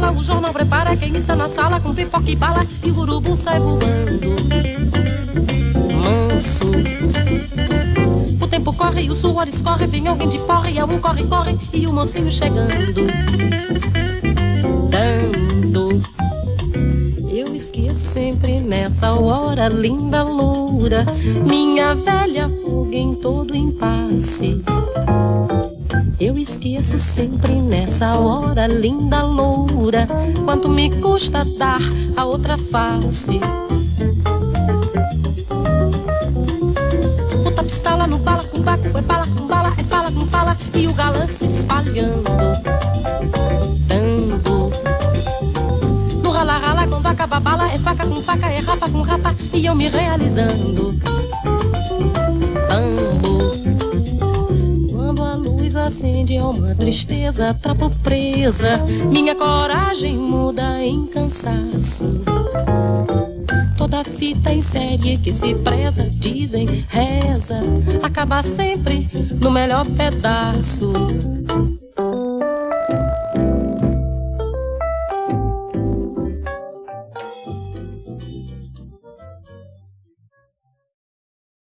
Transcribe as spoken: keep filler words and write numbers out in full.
acaba, o jornal prepara. Quem está na sala com pipoca e bala e o urubu sai voando manso. O tempo corre e o suor escorre. Vem alguém de porre e é um corre, corre. E o mocinho chegando dando. Eu esqueço sempre nessa hora, linda loura, minha velha fuga em todo impasse. Eu esqueço sempre nessa hora, linda loura, quanto me custa dar a outra face. O tapistala no bala com baco, é bala com bala, é fala com fala, e o galã se espalhando, dando. No rala rala quando acaba a bala, é faca com faca, é rapa com rapa, e eu me realizando, bambo. Quando a luz acende é uma tristeza, trapo presa, minha coragem muda em cansaço. Toda fita em série que se preza, dizem, reza, acaba sempre no melhor pedaço.